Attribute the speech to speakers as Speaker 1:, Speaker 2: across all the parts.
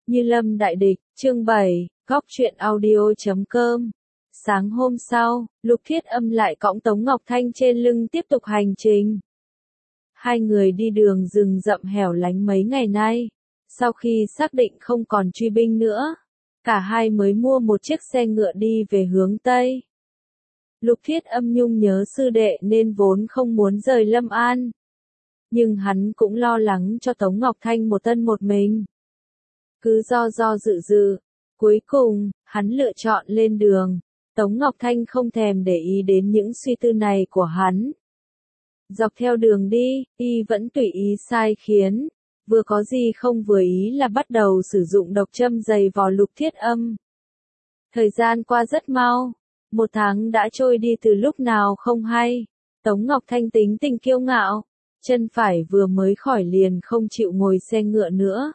Speaker 1: Như lâm đại địch, chương 7, góc truyện audio.com. Sáng hôm sau, Lục Thiết Âm lại cõng Tống Ngọc Thanh trên lưng tiếp tục hành trình. Hai người đi đường rừng rậm hẻo lánh mấy ngày nay. Sau khi xác định không còn truy binh nữa, cả hai mới mua một chiếc xe ngựa đi về hướng Tây. Lục Thiết Âm nhung nhớ sư đệ nên vốn không muốn rời Lâm An. Nhưng hắn cũng lo lắng cho Tống Ngọc Thanh một thân một mình. Cứ do dự, cuối cùng, hắn lựa chọn lên đường. Tống Ngọc Thanh không thèm để ý đến những suy tư này của hắn. Dọc theo đường đi, y vẫn tùy ý sai khiến. Vừa có gì không vừa ý là bắt đầu sử dụng độc châm giày vò Lục Thiết Âm. Thời gian qua rất mau. 1 tháng đã trôi đi từ lúc nào không hay. Tống Ngọc Thanh tính tình kiêu ngạo. Chân phải vừa mới khỏi liền không chịu ngồi xe ngựa nữa.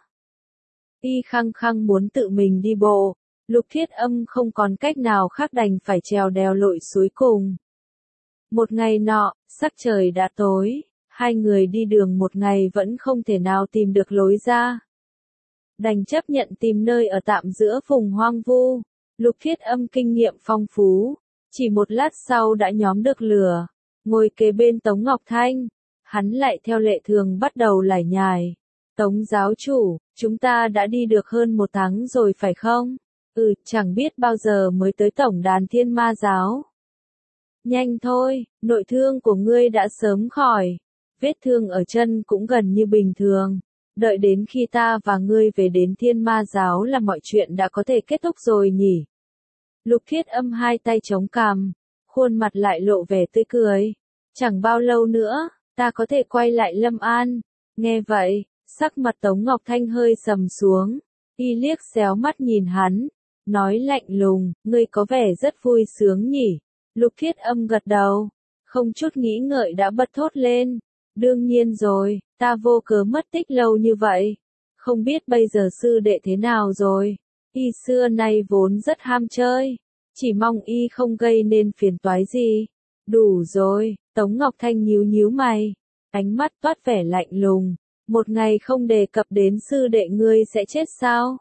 Speaker 1: Y khăng khăng muốn tự mình đi bộ. Lục Thiết Âm không còn cách nào khác đành phải trèo đèo lội suối cùng. Một ngày nọ, sắc trời đã tối. Hai người đi đường một ngày vẫn không thể nào tìm được lối ra. Đành chấp nhận tìm nơi ở tạm giữa vùng hoang vu. Lục Thiết Âm kinh nghiệm phong phú. Chỉ một lát sau đã nhóm được lửa. Ngồi kế bên Tống Ngọc Thanh. Hắn lại theo lệ thường bắt đầu lải nhải. Tống giáo chủ, chúng ta đã đi được hơn 1 tháng rồi phải không? Chẳng biết bao giờ mới tới tổng đàn Thiên Ma giáo. Nhanh thôi, nội thương của ngươi đã sớm khỏi. Vết thương ở chân cũng gần như bình thường. Đợi đến khi ta và ngươi về đến Thiên Ma giáo là mọi chuyện đã có thể kết thúc rồi nhỉ? Lục Thiết Âm hai tay chống cằm, khuôn mặt lại lộ vẻ tươi cười. Chẳng bao lâu nữa, ta có thể quay lại Lâm An. Nghe vậy, sắc mặt Tống Ngọc Thanh hơi sầm xuống. Y liếc xéo mắt nhìn hắn, nói lạnh lùng, ngươi có vẻ rất vui sướng nhỉ? Lục Thiết Âm gật đầu, không chút nghĩ ngợi đã bật thốt lên. Đương nhiên rồi, ta vô cớ mất tích lâu như vậy. Không biết bây giờ sư đệ thế nào rồi? Y xưa nay vốn rất ham chơi, chỉ mong y không gây nên phiền toái gì. Đủ rồi, Tống Ngọc Thanh nhíu mày, ánh mắt toát vẻ lạnh lùng. Một ngày không đề cập đến sư đệ ngươi sẽ chết sao?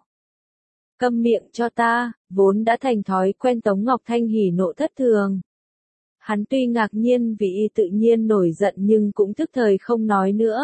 Speaker 1: Câm miệng cho ta, vốn đã thành thói quen Tống Ngọc Thanh hỉ nộ thất thường. Hắn tuy ngạc nhiên vì y tự nhiên nổi giận nhưng cũng thức thời không nói nữa.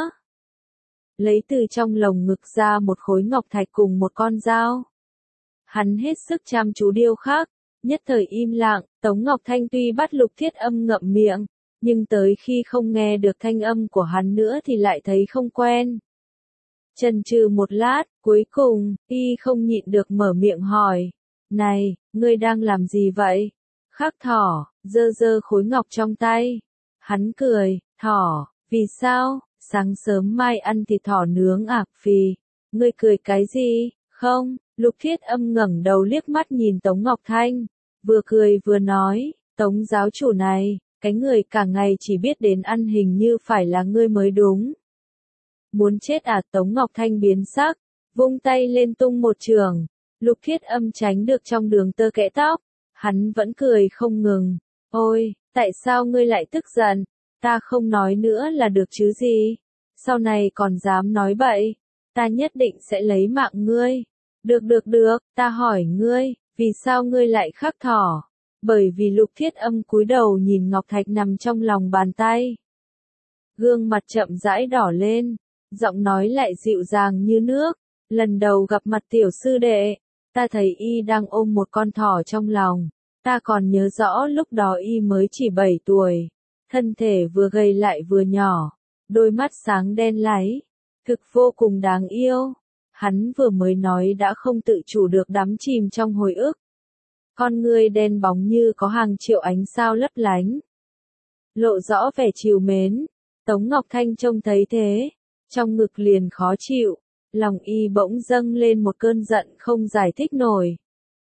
Speaker 1: Lấy từ trong lồng ngực ra một khối ngọc thạch cùng một con dao. Hắn hết sức chăm chú điêu khắc, nhất thời im lặng. Tống Ngọc Thanh tuy bắt Lục Thiết Âm ngậm miệng, nhưng tới khi không nghe được thanh âm của hắn nữa thì lại thấy không quen. Chần chừ một lát, cuối cùng, y không nhịn được mở miệng hỏi. Này, ngươi đang làm gì vậy? Khắc thỏ, giơ khối ngọc trong tay. Hắn cười, thỏ, vì sao? Sáng sớm mai ăn thịt thỏ nướng à? Phì, ngươi cười cái gì? Không, Lục Thiết Âm ngẩng đầu liếc mắt nhìn Tống Ngọc Thanh, vừa cười vừa nói, Tống giáo chủ này, cái người cả ngày chỉ biết đến ăn hình như phải là ngươi mới đúng. Muốn chết à? Tống Ngọc Thanh biến sắc, vung tay lên tung một chưởng. Lục Thiết Âm tránh được trong đường tơ kẽ tóc. Hắn vẫn cười không ngừng. Ôi, tại sao ngươi lại tức giận? Ta không nói nữa là được chứ gì? Sau này còn dám nói bậy, ta nhất định sẽ lấy mạng ngươi. Được, ta hỏi ngươi, vì sao ngươi lại khắc thỏ? Bởi vì Lục Thiết Âm cúi đầu nhìn ngọc thạch nằm trong lòng bàn tay. Gương mặt chậm rãi đỏ lên, giọng nói lại dịu dàng như nước. Lần đầu gặp mặt tiểu sư đệ, ta thấy y đang ôm một con thỏ trong lòng. Ta còn nhớ rõ lúc đó y mới chỉ 7 tuổi. Thân thể vừa gầy lại vừa nhỏ. Đôi mắt sáng đen láy. Thực vô cùng đáng yêu. Hắn vừa mới nói đã không tự chủ được đắm chìm trong hồi ức. Con ngươi đen bóng như có hàng triệu ánh sao lấp lánh. Lộ rõ vẻ trìu mến. Tống Ngọc Thanh trông thấy thế. Trong ngực liền khó chịu. Lòng y bỗng dâng lên một cơn giận không giải thích nổi.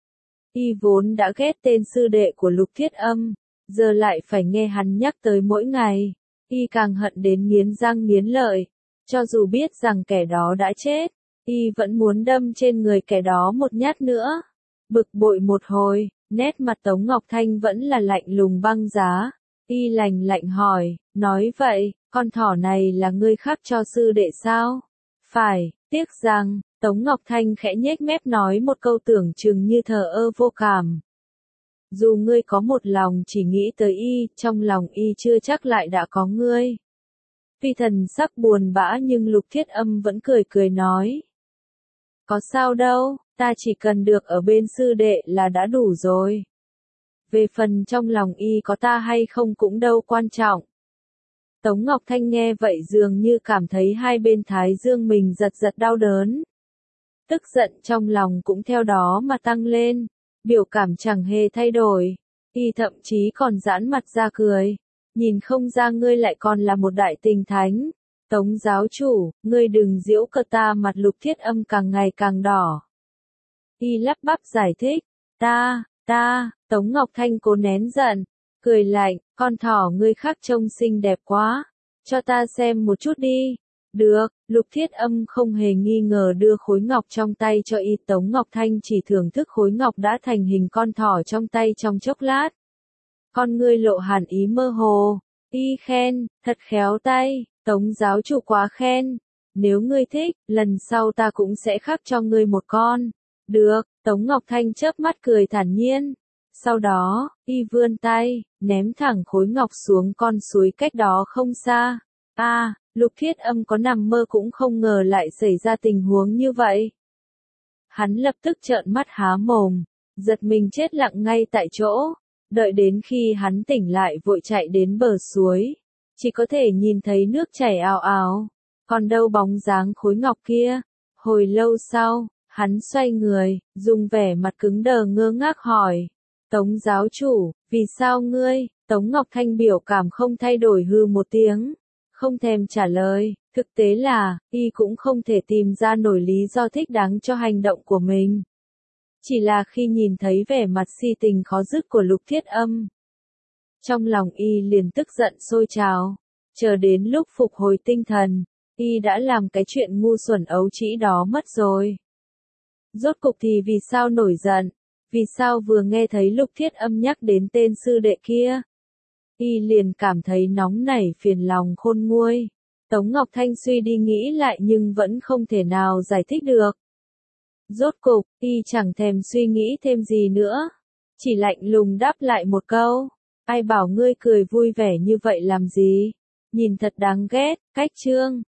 Speaker 1: Y vốn đã ghét tên sư đệ của Lục Thiết Âm, giờ lại phải nghe hắn nhắc tới mỗi ngày. Y càng hận đến nghiến răng nghiến lợi. Cho dù biết rằng kẻ đó đã chết, y vẫn muốn đâm trên người kẻ đó một nhát nữa. Bực bội một hồi, nét mặt Tống Ngọc Thanh vẫn là lạnh lùng băng giá. Y lạnh hỏi, nói vậy, con thỏ này là ngươi khắc cho sư đệ sao? Phải, tiếc rằng, Tống Ngọc Thanh khẽ nhếch mép nói một câu tưởng chừng như thờ ơ vô cảm. Dù ngươi có một lòng chỉ nghĩ tới y, trong lòng y chưa chắc lại đã có ngươi. Tuy thần sắc buồn bã nhưng Lục Thiết Âm vẫn cười cười nói. Có sao đâu, ta chỉ cần được ở bên sư đệ là đã đủ rồi. Về phần trong lòng y có ta hay không cũng đâu quan trọng. Tống Ngọc Thanh nghe vậy dường như cảm thấy hai bên thái dương mình giật giật đau đớn. Tức giận trong lòng cũng theo đó mà tăng lên, biểu cảm chẳng hề thay đổi. Y thậm chí còn giãn mặt ra cười. Nhìn không ra ngươi lại còn là một đại tình thánh. Tống giáo chủ, ngươi đừng giễu cợt ta. Mặt Lục Thiết Âm càng ngày càng đỏ. Y lắp bắp giải thích, Tống Ngọc Thanh cố nén giận, cười lạnh, con thỏ ngươi khác trông xinh đẹp quá, cho ta xem một chút đi. Được, Lục Thiết Âm không hề nghi ngờ đưa khối ngọc trong tay cho y. Tống Ngọc Thanh chỉ thưởng thức khối ngọc đã thành hình con thỏ trong tay trong chốc lát. Con ngươi lộ hàn ý mơ hồ, y khen, thật khéo tay, Tống giáo chủ quá khen. Nếu ngươi thích, lần sau ta cũng sẽ khắc cho ngươi một con. Được, Tống Ngọc Thanh chớp mắt cười thản nhiên. Sau đó, y vươn tay, ném thẳng khối ngọc xuống con suối cách đó không xa. Lục Thiết Âm có nằm mơ cũng không ngờ lại xảy ra tình huống như vậy. Hắn lập tức trợn mắt há mồm, giật mình chết lặng ngay tại chỗ. Đợi đến khi hắn tỉnh lại vội chạy đến bờ suối, chỉ có thể nhìn thấy nước chảy ào ào, còn đâu bóng dáng khối ngọc kia. Hồi lâu sau, hắn xoay người, dùng vẻ mặt cứng đờ ngơ ngác hỏi. Tống giáo chủ, vì sao ngươi? Tống Ngọc Thanh biểu cảm không thay đổi hừ một tiếng, không thèm trả lời. Thực tế là, y cũng không thể tìm ra nổi lý do thích đáng cho hành động của mình. Chỉ là khi nhìn thấy vẻ mặt si tình khó dứt của Lục Thiết Âm, trong lòng y liền tức giận sôi trào. Chờ đến lúc phục hồi tinh thần, y đã làm cái chuyện ngu xuẩn ấu trĩ đó mất rồi. Rốt cục thì vì sao nổi giận? Vì sao vừa nghe thấy Lục Thiết Âm nhắc đến tên sư đệ kia, y liền cảm thấy nóng nảy phiền lòng khôn nguôi. Tống Ngọc Thanh suy đi nghĩ lại nhưng vẫn không thể nào giải thích được. Rốt cục, y chẳng thèm suy nghĩ thêm gì nữa, chỉ lạnh lùng đáp lại một câu. Ai bảo ngươi cười vui vẻ như vậy làm gì? Nhìn thật đáng ghét. Cách chương